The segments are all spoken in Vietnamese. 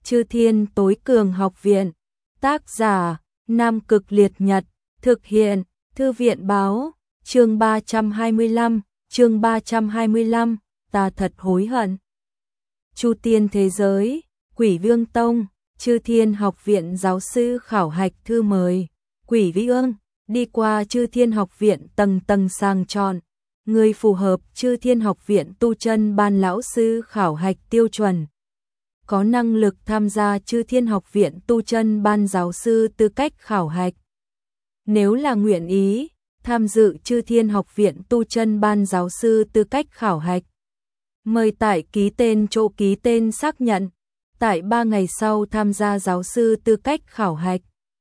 Chư Thiên Tối Cường Học Viện. Tác giả: Nam Cực Liệt Nhật. Thực hiện: Thư viện báo. Chương 325, ta thật hối hận. Chu Tiên Thế Giới, Quỷ Vương Tông, Chư Thiên Học Viện giáo sư khảo hạch thư mời. Quỷ Vương, đi qua Chư Thiên Học Viện tầng tầng sàng chọn. Người phù hợp Chư Thiên Học Viện tu chân ban lão sư khảo hạch tiêu chuẩn. Có năng lực tham gia Chư Thiên Học Viện tu chân ban giáo sư tư cách khảo hạch. Nếu là nguyện ý, tham dự Chư Thiên Học Viện tu chân ban giáo sư tư cách khảo hạch. Mời tại ký tên chỗ ký tên xác nhận. Tại 3 ngày sau tham gia giáo sư tư cách khảo hạch.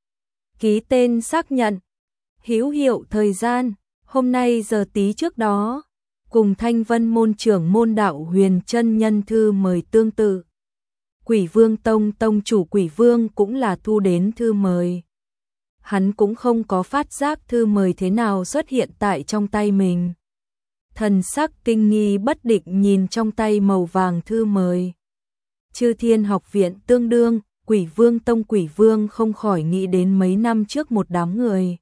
Ký tên xác nhận. Hữu hiệu thời gian, hôm nay giờ tí trước đó. Cùng Thanh Vân môn trưởng môn đạo Huyền Chân Nhân thư mời tương tự. Quỷ Vương Tông tông chủ Quỷ Vương cũng là thu đến thư mời. Hắn cũng không có phát giác thư mời thế nào xuất hiện tại trong tay mình. Thần sắc kinh nghi bất định nhìn trong tay màu vàng thư mời. Chư Thiên Học Viện tương đương, Quỷ Vương Tông Quỷ Vương không khỏi nghĩ đến mấy năm trước một đám người.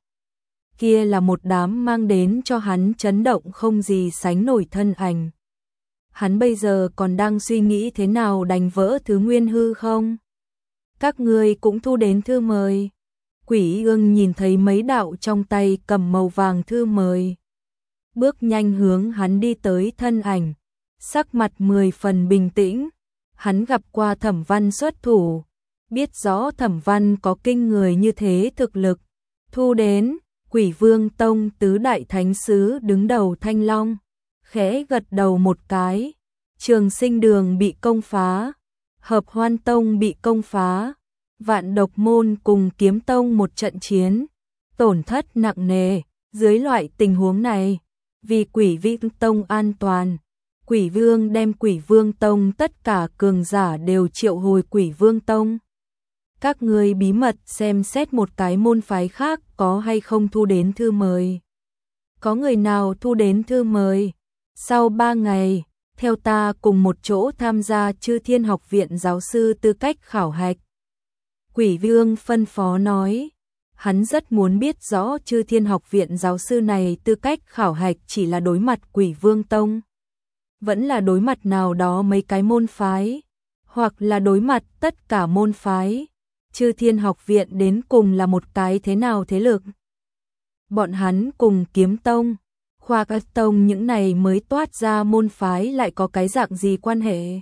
Kia là một đám mang đến cho hắn chấn động không gì sánh nổi thân ảnh. Hắn bây giờ còn đang suy nghĩ thế nào đánh vỡ thứ nguyên hư không? Các người cũng thu đến thư mời. Quỷ Ương nhìn thấy mấy đạo trong tay cầm màu vàng thư mời. Bước nhanh hướng hắn đi tới thân ảnh. Sắc mặt 10 phần bình tĩnh. Hắn gặp qua Thẩm Văn xuất thủ. Biết rõ Thẩm Văn có kinh người như thế thực lực. Thu đến, Quỷ Vương Tông tứ đại thánh sứ đứng đầu Thanh Long. Khẽ gật đầu một cái. Trường Sinh Đường bị công phá. Hợp Hoan Tông bị công phá. Vạn Độc Môn cùng Kiếm Tông một trận chiến. Tổn thất nặng nề. Dưới loại tình huống này, vì Quỷ Vương Tông an toàn, Quỷ Vương đem Quỷ Vương Tông tất cả cường giả đều triệu hồi Quỷ Vương Tông. Các ngươi bí mật xem xét một cái môn phái khác có hay không thu đến thư mời. Có người nào thu đến thư mời? Sau 3 ngày, theo ta cùng một chỗ tham gia Chư Thiên Học Viện giáo sư tư cách khảo hạch. Quỷ Vương phân phó nói. Hắn rất muốn biết rõ Chư Thiên Học Viện giáo sư này tư cách khảo hạch chỉ là đối mặt Quỷ Vương Tông. Vẫn là đối mặt nào đó mấy cái môn phái. Hoặc là đối mặt tất cả môn phái. Chư Thiên Học Viện đến cùng là một cái thế nào thế lực. Bọn hắn cùng Kiếm Tông, Khoa Các Tông những này mới toát ra môn phái lại có cái dạng gì quan hệ.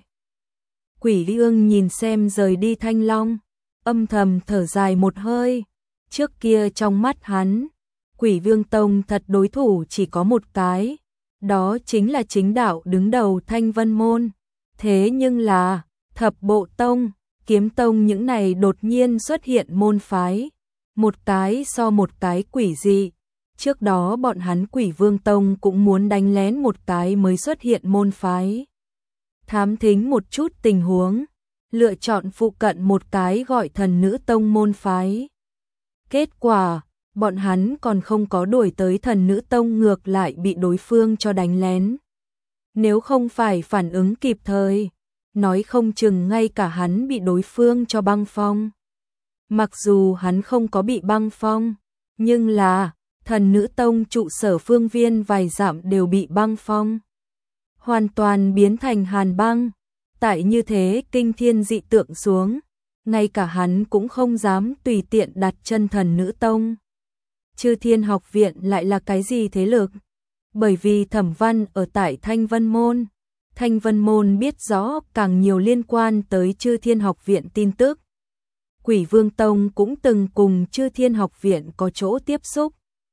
Quỷ Vương nhìn xem rời đi Thanh Long. Âm thầm thở dài một hơi. Trước kia trong mắt hắn, Quỷ Vương Tông thật đối thủ chỉ có một cái, đó chính là chính đạo đứng đầu Thanh Vân Môn. Thế nhưng là, Thập Bộ Tông, Kiếm Tông những này đột nhiên xuất hiện môn phái, một cái so một cái quỷ dị. Trước đó bọn hắn Quỷ Vương Tông cũng muốn đánh lén một cái mới xuất hiện môn phái. Thám thính một chút tình huống, lựa chọn phụ cận một cái gọi Thần Nữ Tông môn phái. Kết quả, bọn hắn còn không có đuổi tới Thần Nữ Tông ngược lại bị đối phương cho đánh lén. Nếu không phải phản ứng kịp thời, nói không chừng ngay cả hắn bị đối phương cho băng phong. Mặc dù hắn không có bị băng phong, nhưng là Thần Nữ Tông trụ sở phương viên vài dặm đều bị băng phong. Hoàn toàn biến thành hàn băng. Tại như thế kinh thiên dị tượng xuống, ngay cả hắn cũng không dám tùy tiện đặt chân Thần Nữ Tông. Chư Thiên Học Viện lại là cái gì thế lực? Bởi vì Thẩm Văn ở tại Thanh Vân Môn. Thanh Vân Môn biết rõ càng nhiều liên quan tới Chư Thiên Học Viện tin tức. Quỷ Vương Tông cũng từng cùng Chư Thiên Học Viện có chỗ tiếp xúc.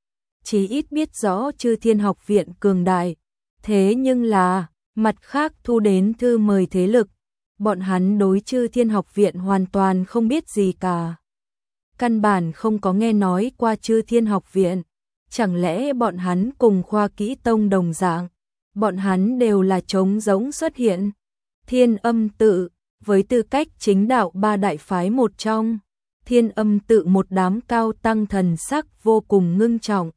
Chỉ ít biết rõ Chư Thiên Học Viện cường đại. Thế nhưng là, mặt khác thu đến thư mời thế lực. Bọn hắn đối Chư Thiên Học Viện hoàn toàn không biết gì cả. Căn bản không có nghe nói qua Chư Thiên Học Viện. Chẳng lẽ bọn hắn cùng Khoa Kỹ Tông đồng dạng? Bọn hắn đều là trống rỗng xuất hiện. Thiên Âm Tự, với tư cách chính đạo 3 đại phái một trong. Thiên Âm Tự một đám cao tăng thần sắc vô cùng ngưng trọng.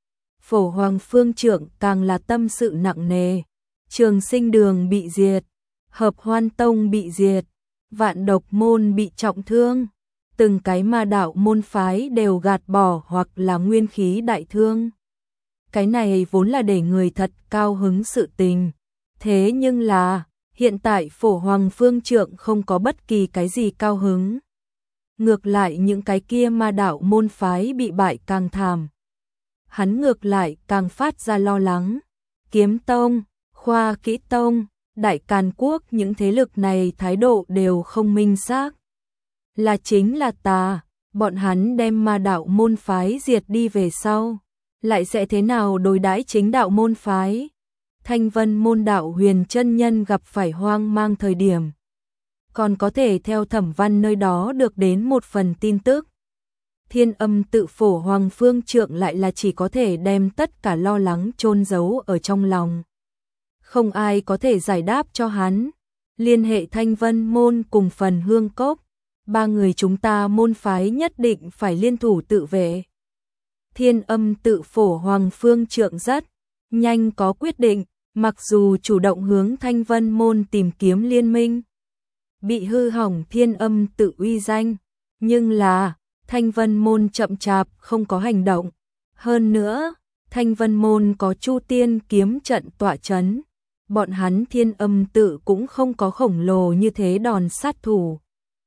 Phổ Hoàng Phương Trưởng càng là tâm sự nặng nề. Trường Sinh Đường bị diệt. Hợp Hoan Tông bị diệt. Vạn Độc môn bị trọng thương, từng cái ma đạo môn phái đều gạt bỏ hoặc là nguyên khí đại thương. Cái này vốn là để người thật cao hứng sự tình. Thế nhưng là, hiện tại Phổ Hoàng Phương Trượng không có bất kỳ cái gì cao hứng. Ngược lại những cái kia ma đạo môn phái bị bại càng thảm. Hắn ngược lại càng phát ra lo lắng. Kiếm Tông, Khoa Kỹ Tông, Đại Càn Quốc những thế lực này thái độ đều không minh xác. Là chính là tà, bọn hắn đem ma đạo môn phái diệt đi về sau. Lại sẽ thế nào đối đãi chính đạo môn phái? Thanh Vân môn đạo Huyền chân nhân gặp phải hoang mang thời điểm. Còn có thể theo Thẩm Văn nơi đó được đến một phần tin tức. Thiên Âm tự Phổ Hoàng Phương Trượng lại là chỉ có thể đem tất cả lo lắng chôn giấu ở trong lòng. Không ai có thể giải đáp cho hắn. Liên hệ Thanh Vân môn cùng Phần Hương Cốc. Ba người chúng ta môn phái nhất định phải liên thủ tự vệ. Thiên Âm tự Phổ Hoàng Phương Trượng rất nhanh có quyết định, mặc dù chủ động hướng Thanh Vân môn tìm kiếm liên minh. Bị hư hỏng Thiên Âm tự uy danh, nhưng là Thanh Vân môn chậm chạp không có hành động. Hơn nữa, Thanh Vân môn có Chu Tiên kiếm trận tọa chấn, bọn hắn Thiên Âm tự cũng không có khổng lồ như thế đòn sát thủ.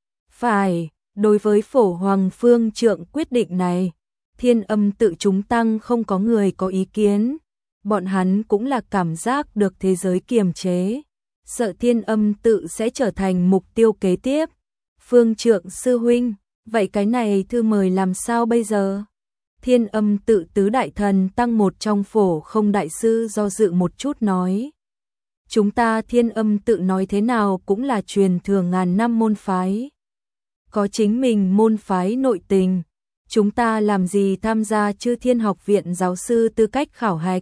Phải, đối với Phổ Hoàng Phương Trượng quyết định này, Thiên Âm tự chúng tăng không có người có ý kiến. Bọn hắn cũng là cảm giác được thế giới kiềm chế, sợ Thiên Âm tự sẽ trở thành mục tiêu kế tiếp. Phương Trượng sư huynh, vậy cái này thư mời làm sao bây giờ? Thiên Âm tự tứ đại thần tăng một trong Phổ Không đại sư do dự một chút nói. Chúng ta Thiên Âm tự nói thế nào cũng là truyền thừa ngàn năm môn phái. Có chính mình môn phái nội tình, chúng ta làm gì tham gia Chư Thiên học viện giáo sư tư cách khảo hạch.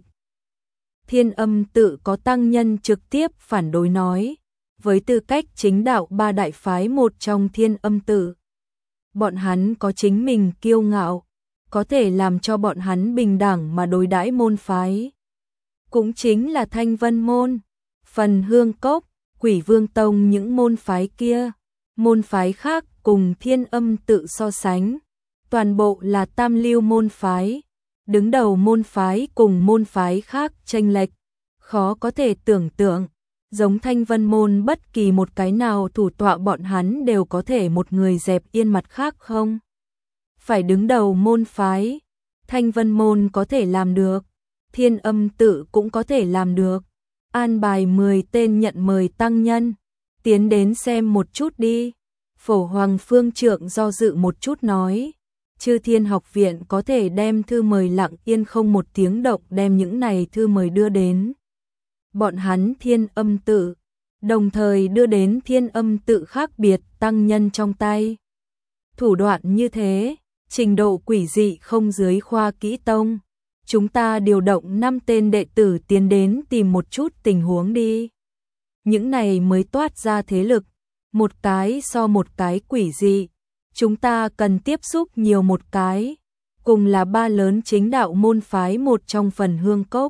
Thiên Âm tự có tăng nhân trực tiếp phản đối nói, với tư cách chính đạo ba đại phái một trong Thiên Âm tự. Bọn hắn có chính mình kiêu ngạo, có thể làm cho bọn hắn bình đẳng mà đối đãi môn phái. Cũng chính là Thanh Vân môn, Phần Hương Cốc, Quỷ Vương Tông những môn phái kia. Môn phái khác cùng Thiên Âm tự so sánh, toàn bộ là tam lưu môn phái. Đứng đầu môn phái cùng môn phái khác chênh lệch, khó có thể tưởng tượng, giống Thanh Vân môn bất kỳ một cái nào thủ tọa bọn hắn đều có thể một người dẹp yên mặt khác không? Phải đứng đầu môn phái, Thanh Vân môn có thể làm được, Thiên Âm tự cũng có thể làm được. An bài 10 tên nhận mời tăng nhân, tiến đến xem một chút đi. Phổ Hoàng Phương Trượng do dự một chút nói. Chư Thiên học viện có thể đem thư mời lặng yên không một tiếng động đem những này thư mời đưa đến. Bọn hắn Thiên Âm tự, đồng thời đưa đến Thiên Âm tự khác biệt tăng nhân trong tay. Thủ đoạn như thế, trình độ quỷ dị không dưới Khoa Kỹ Tông. Chúng ta điều động 5 tên đệ tử tiến đến tìm một chút tình huống đi. Những này mới toát ra thế lực, một cái so một cái quỷ dị. Chúng ta cần tiếp xúc nhiều một cái, cùng là ba lớn chính đạo môn phái một trong Phần Hương Cốc.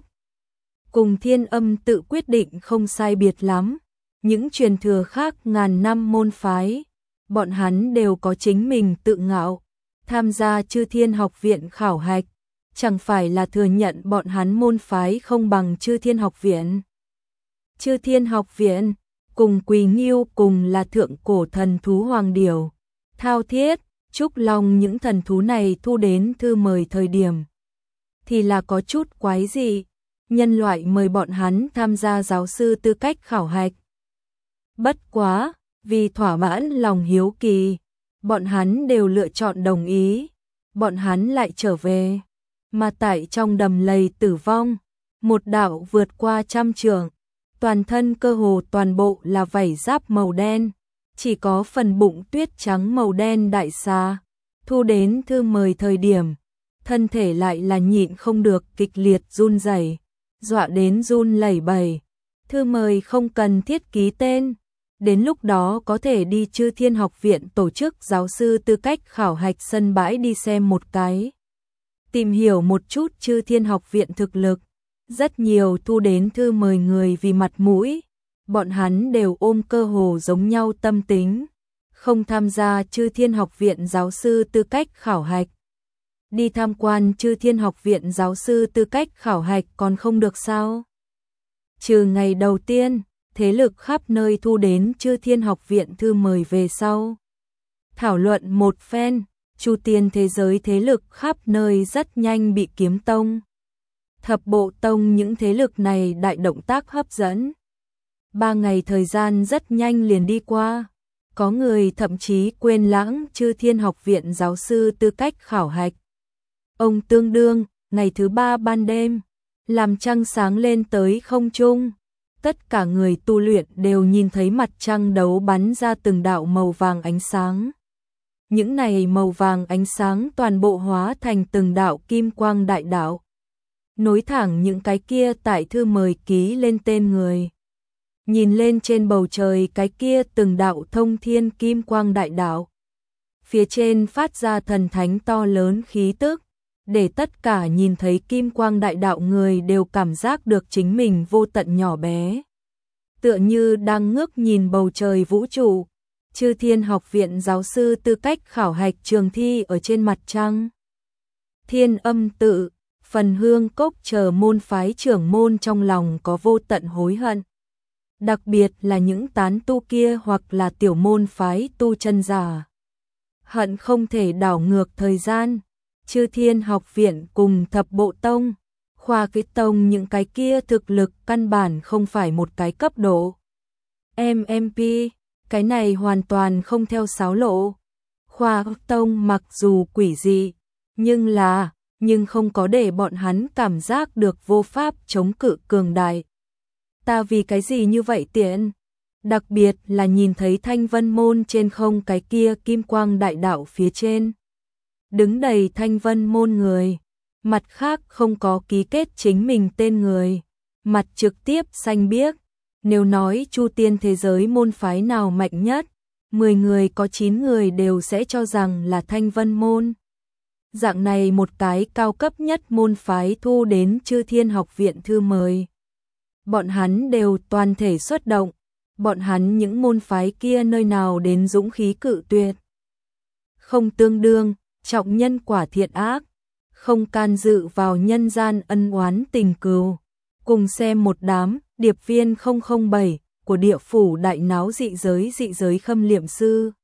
Cùng Thiên Âm tự quyết định không sai biệt lắm, những truyền thừa khác ngàn năm môn phái, bọn hắn đều có chính mình tự ngạo, tham gia Chư Thiên học viện khảo hạch, chẳng phải là thừa nhận bọn hắn môn phái không bằng Chư Thiên học viện. Chư Thiên học viện, cùng Quỳ Nghiêu cùng là thượng cổ thần thú hoàng điểu. Thao Thiết, Trúc Long những thần thú này thu đến thư mời thời điểm thì là có chút quái dị, nhân loại mời bọn hắn tham gia giáo sư tư cách khảo hạch. Bất quá, vì thỏa mãn lòng hiếu kỳ, bọn hắn đều lựa chọn đồng ý, bọn hắn lại trở về, mà tại trong đầm lầy tử vong, một đạo vượt qua 100 trượng, toàn thân cơ hồ toàn bộ là vảy giáp màu đen. Chỉ có phần bụng tuyết trắng màu đen đại xà, thu đến thư mời thời điểm, thân thể lại là nhịn không được kịch liệt run rẩy, dọa đến run lẩy bẩy. Thư mời không cần thiết ký tên, đến lúc đó có thể đi Chư Thiên học viện tổ chức giáo sư tư cách khảo hạch sân bãi đi xem một cái. Tìm hiểu một chút Chư Thiên học viện thực lực, rất nhiều thu đến thư mời người vì mặt mũi. Bọn hắn đều ôm cơ hồ giống nhau tâm tính, không tham gia Chư Thiên Học viện giáo sư tư cách khảo hạch. Đi tham quan Chư Thiên Học viện giáo sư tư cách khảo hạch còn không được sao? Trừ ngày đầu tiên, thế lực khắp nơi thu đến Chư Thiên Học viện thư mời về sau. Thảo luận một phen, chu tiên thế giới thế lực khắp nơi rất nhanh bị Kiếm Tông, Thập Bộ Tông những thế lực này đại động tác hấp dẫn. 3 ngày thời gian rất nhanh liền đi qua, có người thậm chí quên lãng Chư Thiên Học viện giáo sư tư cách khảo hạch. Ông tương đương, ngày thứ 3 ban đêm, làm trăng sáng lên tới không trung. Tất cả người tu luyện đều nhìn thấy mặt trăng đấu bắn ra từng đạo màu vàng ánh sáng. Những này màu vàng ánh sáng toàn bộ hóa thành từng đạo kim quang đại đạo, nối thẳng những cái kia tại thư mời ký lên tên người. Nhìn lên trên bầu trời cái kia từng đạo thông thiên kim quang đại đạo, phía trên phát ra thần thánh to lớn khí tức, để tất cả nhìn thấy kim quang đại đạo người đều cảm giác được chính mình vô tận nhỏ bé. Tựa như đang ngước nhìn bầu trời vũ trụ. Chư Thiên Học viện giáo sư tư cách khảo hạch trường thi ở trên mặt trăng. Thiên Âm tự, Phần Hương Cốc chờ môn phái trưởng môn trong lòng có vô tận hối hận. Đặc biệt là những tán tu kia hoặc là tiểu môn phái tu chân giả. Hận không thể đảo ngược thời gian. Chư Thiên Học viện cùng Thập Bộ Tông, Khoa Kỹ Tông những cái kia thực lực căn bản không phải một cái cấp độ. MMP, cái này hoàn toàn không theo sáo lộ. Khoa Kỹ Tông mặc dù quỷ dị, nhưng không có để bọn hắn cảm giác được vô pháp chống cự cường đại. Ta vì cái gì như vậy tiện? Đặc biệt là nhìn thấy Thanh Vân môn trên không cái kia kim quang đại đạo phía trên. Đứng đầy Thanh Vân môn người, mặt khác không có ký kết chính mình tên người, mặt trực tiếp xanh biếc. Nếu nói chu tiên thế giới môn phái nào mạnh nhất, 10 người có 9 người đều sẽ cho rằng là Thanh Vân môn. Dạng này một cái cao cấp nhất môn phái thu đến Chư Thiên Học viện thư mời. Bọn hắn đều toàn thể xuất động, bọn hắn những môn phái kia nơi nào đến dũng khí cự tuyệt. Không tương đương, trọng nhân quả thiện ác, không can dự vào nhân gian ân oán tình cừu. Cùng xem một đám điệp viên 007 của địa phủ đại náo dị giới khâm liệm sư.